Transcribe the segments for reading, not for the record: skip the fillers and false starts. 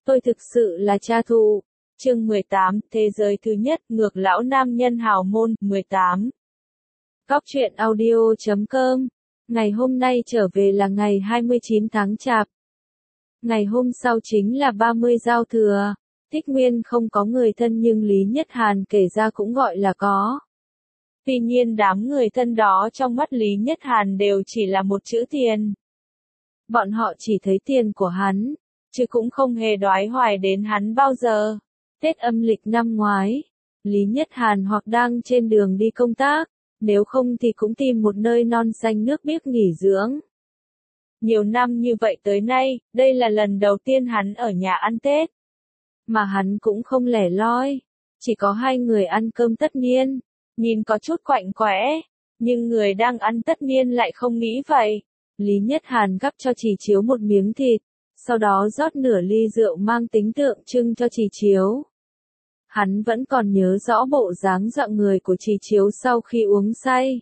Tôi thực sự là cha thụ. Chương 18, Thế giới thứ nhất, ngược lão nam nhân hào môn, 18. Góc truyện audio.com. Ngày hôm nay trở về là ngày 29 tháng Chạp. Ngày hôm sau chính là 30 giao thừa. Thích Nguyên không có người thân nhưng Lý Nhất Hàn kể ra cũng gọi là có. Tuy nhiên đám người thân đó trong mắt Lý Nhất Hàn đều chỉ là một chữ tiền. Bọn họ chỉ thấy tiền của hắn, chứ cũng không hề đoái hoài đến hắn bao giờ. Tết âm lịch năm ngoái, Lý Nhất Hàn hoặc đang trên đường đi công tác, nếu không thì cũng tìm một nơi non xanh nước biếc nghỉ dưỡng. Nhiều năm như vậy tới nay, đây là lần đầu tiên hắn ở nhà ăn Tết. Mà hắn cũng không lẻ loi, chỉ có hai người ăn cơm tất niên, nhìn có chút quạnh quẽ, nhưng người đang ăn tất niên lại không nghĩ vậy. Lý Nhất Hàn gắp cho Chỉ Chiếu một miếng thịt, sau đó rót nửa ly rượu mang tính tượng trưng cho Chỉ Chiếu. Hắn vẫn còn nhớ rõ bộ dáng dọn người của Chỉ Chiếu sau khi uống say.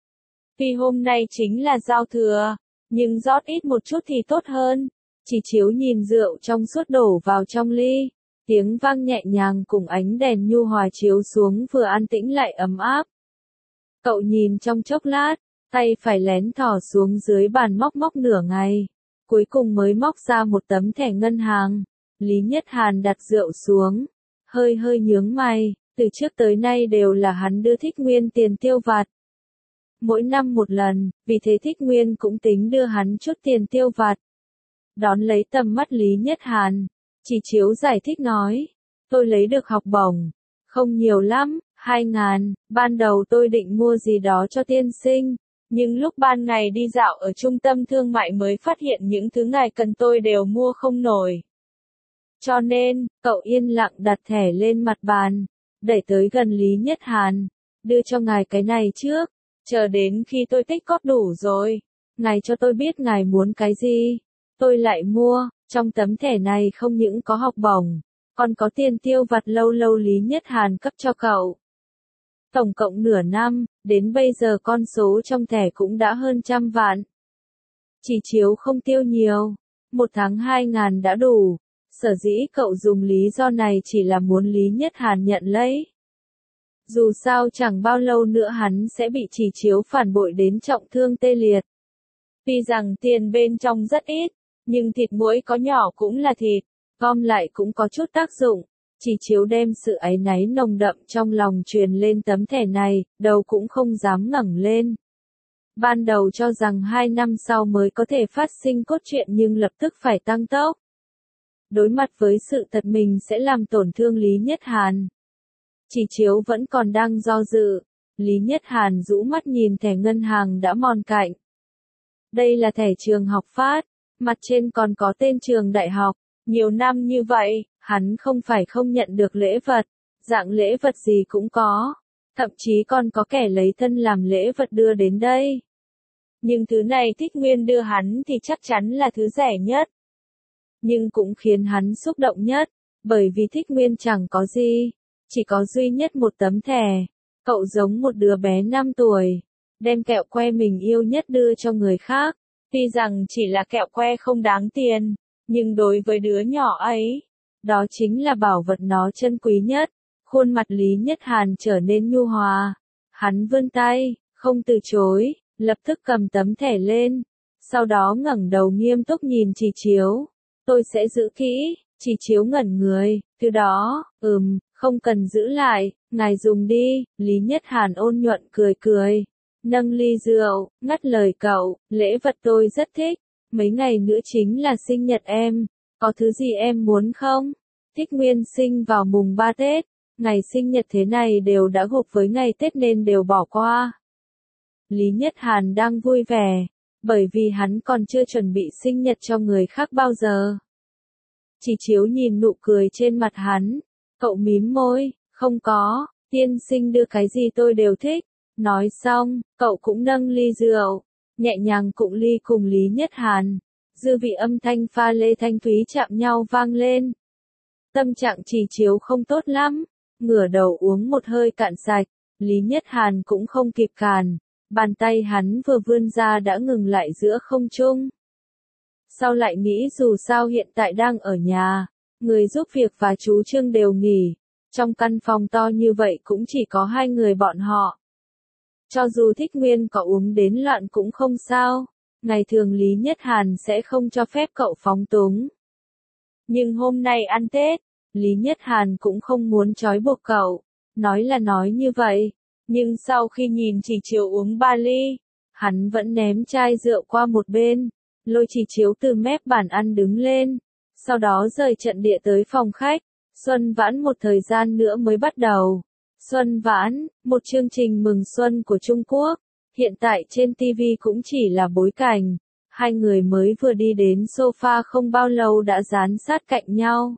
Vì hôm nay chính là giao thừa, nhưng rót ít một chút thì tốt hơn. Chỉ Chiếu nhìn rượu trong suốt đổ vào trong ly, tiếng vang nhẹ nhàng cùng ánh đèn nhu hòa chiếu xuống vừa an tĩnh lại ấm áp. Cậu nhìn trong chốc lát, tay phải lén thò xuống dưới bàn móc nửa ngày, cuối cùng mới móc ra một tấm thẻ ngân hàng. Lý Nhất Hàn đặt rượu xuống, hơi nhướng mày, từ trước tới nay đều là hắn đưa Thích Nguyên tiền tiêu vặt. Mỗi năm một lần, vì thế Thích Nguyên cũng tính đưa hắn chút tiền tiêu vặt. Đón lấy tầm mắt Lý Nhất Hàn, Chỉ Chiếu giải thích nói, tôi lấy được học bổng, không nhiều lắm, 2.000, ban đầu tôi định mua gì đó cho tiên sinh, nhưng lúc ban ngày đi dạo ở trung tâm thương mại mới phát hiện những thứ ngài cần tôi đều mua không nổi. Cho nên, cậu yên lặng đặt thẻ lên mặt bàn, đẩy tới gần Lý Nhất Hàn, đưa cho ngài cái này trước, chờ đến khi tôi tích cóp đủ rồi, ngài cho tôi biết ngài muốn cái gì, tôi lại mua. Trong tấm thẻ này không những có học bổng, còn có tiền tiêu vặt lâu Lý Nhất Hàn cấp cho cậu. Tổng cộng nửa năm, đến bây giờ con số trong thẻ cũng đã hơn 100 vạn. Chỉ Chiếu không tiêu nhiều, một tháng 2.000 đã đủ, sở dĩ cậu dùng lý do này chỉ là muốn Lý Nhất Hàn nhận lấy. Dù sao chẳng bao lâu nữa hắn sẽ bị Chỉ Chiếu phản bội đến trọng thương tê liệt. Tuy rằng tiền bên trong rất ít, nhưng thịt muỗi có nhỏ cũng là thịt, gom lại cũng có chút tác dụng. Chỉ Chiếu đem sự áy náy nồng đậm trong lòng truyền lên tấm thẻ này, đầu cũng không dám ngẩng lên. Ban đầu cho rằng 2 năm sau mới có thể phát sinh cốt truyện nhưng lập tức phải tăng tốc. Đối mặt với sự thật mình sẽ làm tổn thương Lý Nhất Hàn. Chỉ Chiếu vẫn còn đang do dự, Lý Nhất Hàn rũ mắt nhìn thẻ ngân hàng đã mòn cạnh. Đây là thẻ trường học phát, mặt trên còn có tên trường đại học, nhiều năm như vậy, hắn không phải không nhận được lễ vật, dạng lễ vật gì cũng có, thậm chí còn có kẻ lấy thân làm lễ vật đưa đến đây. Nhưng thứ này Thích Nguyên đưa hắn thì chắc chắn là thứ rẻ nhất. Nhưng cũng khiến hắn xúc động nhất, bởi vì Thích Nguyên chẳng có gì, chỉ có duy nhất một tấm thẻ. Cậu giống một đứa bé 5 tuổi, đem kẹo que mình yêu nhất đưa cho người khác. Tuy rằng chỉ là kẹo que không đáng tiền, nhưng đối với đứa nhỏ ấy, đó chính là bảo vật nó trân quý nhất. Khuôn mặt Lý Nhất Hàn trở nên nhu hòa. Hắn vươn tay, không từ chối, lập tức cầm tấm thẻ lên. Sau đó ngẩng đầu nghiêm túc nhìn Chỉ Chiếu. Tôi sẽ giữ kỹ. Chỉ Chiếu ngẩn người, từ đó, không cần giữ lại, ngài dùng đi. Lý Nhất Hàn ôn nhuận cười. Nâng ly rượu, ngắt lời cậu, lễ vật tôi rất thích, mấy ngày nữa chính là sinh nhật em, có thứ gì em muốn không? Thích Nguyên sinh vào mùng 3 Tết, ngày sinh nhật thế này đều đã gộp với ngày Tết nên đều bỏ qua. Lý Nhất Hàn đang vui vẻ, bởi vì hắn còn chưa chuẩn bị sinh nhật cho người khác bao giờ. Chỉ Chiếu nhìn nụ cười trên mặt hắn, cậu mím môi, không có, tiên sinh đưa cái gì tôi đều thích. Nói xong, cậu cũng nâng ly rượu, nhẹ nhàng cụng ly cùng Lý Nhất Hàn. Dư vị âm thanh pha lê thanh thúy chạm nhau vang lên. Tâm trạng Chỉ Chiếu không tốt lắm, ngửa đầu uống một hơi cạn sạch. Lý Nhất Hàn cũng không kịp cản, bàn tay hắn vừa vươn ra đã ngừng lại giữa không trung. Sau lại nghĩ dù sao hiện tại đang ở nhà, Người giúp việc và chú Trương đều nghỉ. Trong căn phòng to như vậy cũng chỉ có hai người bọn họ. Cho dù Thích Nguyên có uống đến loạn cũng không sao. Ngày thường Lý Nhất Hàn sẽ không cho phép cậu phóng túng. Nhưng hôm nay ăn Tết, Lý Nhất Hàn cũng không muốn trói buộc cậu. Nói là nói như vậy, nhưng sau khi nhìn Chỉ Chiếu uống 3 ly, hắn vẫn ném chai rượu qua một bên, lôi Chỉ Chiếu từ mép bàn ăn đứng lên, sau đó rời trận địa tới phòng khách. Xuân Vãn một thời gian nữa mới bắt đầu. Xuân Vãn, một chương trình mừng xuân của Trung Quốc, hiện tại trên TV cũng chỉ là bối cảnh. Hai người mới vừa đi đến sofa không bao lâu đã dán sát cạnh nhau.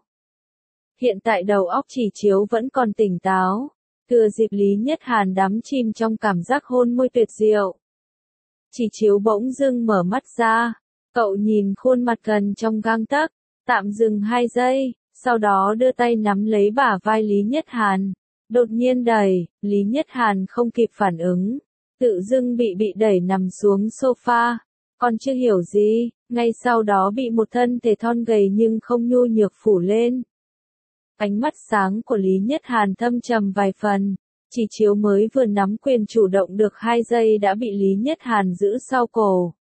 Hiện tại đầu óc Chỉ Chiếu vẫn còn tỉnh táo. Thừa dịp Lý Nhất Hàn đắm chìm trong cảm giác hôn môi tuyệt diệu. Chỉ Chiếu bỗng dưng mở mắt ra. Cậu nhìn khuôn mặt gần trong gang tấc, tạm dừng 2 giây, sau đó đưa tay nắm lấy bả vai Lý Nhất Hàn. Đột nhiên đẩy, Lý Nhất Hàn không kịp phản ứng. Tự dưng bị đẩy nằm xuống sofa. Còn chưa hiểu gì, ngay sau đó bị một thân thể thon gầy nhưng không nhu nhược phủ lên. Ánh mắt sáng của Lý Nhất Hàn thâm trầm vài phần. Chỉ Chiếu mới vừa nắm quyền chủ động được 2 giây đã bị Lý Nhất Hàn giữ sau cổ.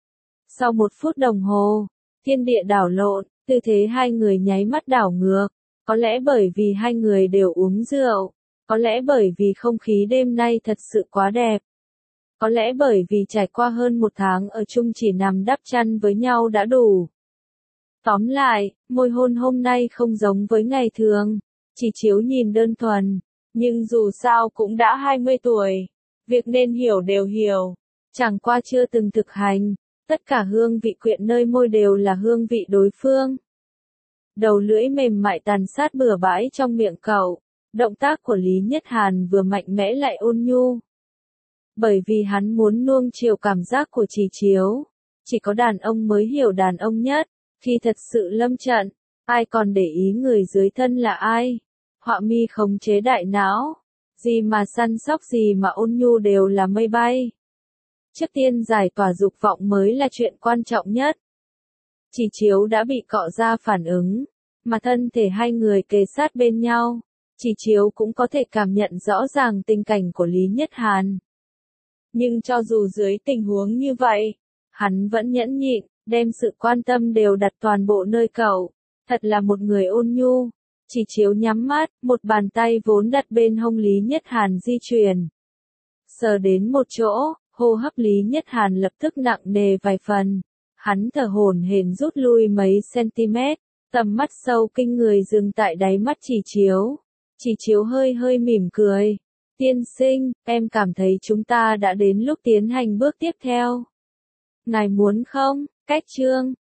Sau 1 phút đồng hồ, thiên địa đảo lộn, tư thế hai người nháy mắt đảo ngược. Có lẽ bởi vì hai người đều uống rượu. Có lẽ bởi vì không khí đêm nay thật sự quá đẹp. Có lẽ bởi vì trải qua hơn 1 tháng ở chung chỉ nằm đắp chăn với nhau đã đủ. Tóm lại, môi hôn hôm nay không giống với ngày thường. Chỉ Chiếu nhìn đơn thuần, nhưng dù sao cũng đã 20 tuổi. Việc nên hiểu đều hiểu. Chẳng qua chưa từng thực hành. Tất cả hương vị quyện nơi môi đều là hương vị đối phương. Đầu lưỡi mềm mại tàn sát bừa bãi trong miệng cậu. Động tác của Lý Nhất Hàn vừa mạnh mẽ lại ôn nhu. Bởi vì hắn muốn nuông chiều cảm giác của Chỉ Chiếu. Chỉ có đàn ông mới hiểu đàn ông nhất. Khi thật sự lâm trận, ai còn để ý người dưới thân là ai? Họa mi khống chế đại não. Gì mà săn sóc gì mà ôn nhu đều là mây bay. Trước tiên giải tỏa dục vọng mới là chuyện quan trọng nhất. Chỉ Chiếu đã bị cọ ra phản ứng. Mà thân thể hai người kề sát bên nhau. Chỉ Chiếu cũng có thể cảm nhận rõ ràng tình cảnh của Lý Nhất Hàn. Nhưng cho dù dưới tình huống như vậy, hắn vẫn nhẫn nhịn, đem sự quan tâm đều đặt toàn bộ nơi cậu. Thật là một người ôn nhu. Chỉ Chiếu nhắm mắt, một bàn tay vốn đặt bên hông Lý Nhất Hàn di chuyển. Sờ đến một chỗ, hô hấp Lý Nhất Hàn lập tức nặng nề vài phần. Hắn thở hổn hển rút lui mấy cm, tầm mắt sâu kinh người dừng tại đáy mắt Chỉ Chiếu. Chỉ Chiếu hơi mỉm cười. Tiên sinh, em cảm thấy chúng ta đã đến lúc tiến hành bước tiếp theo. Ngài muốn không? Cách chương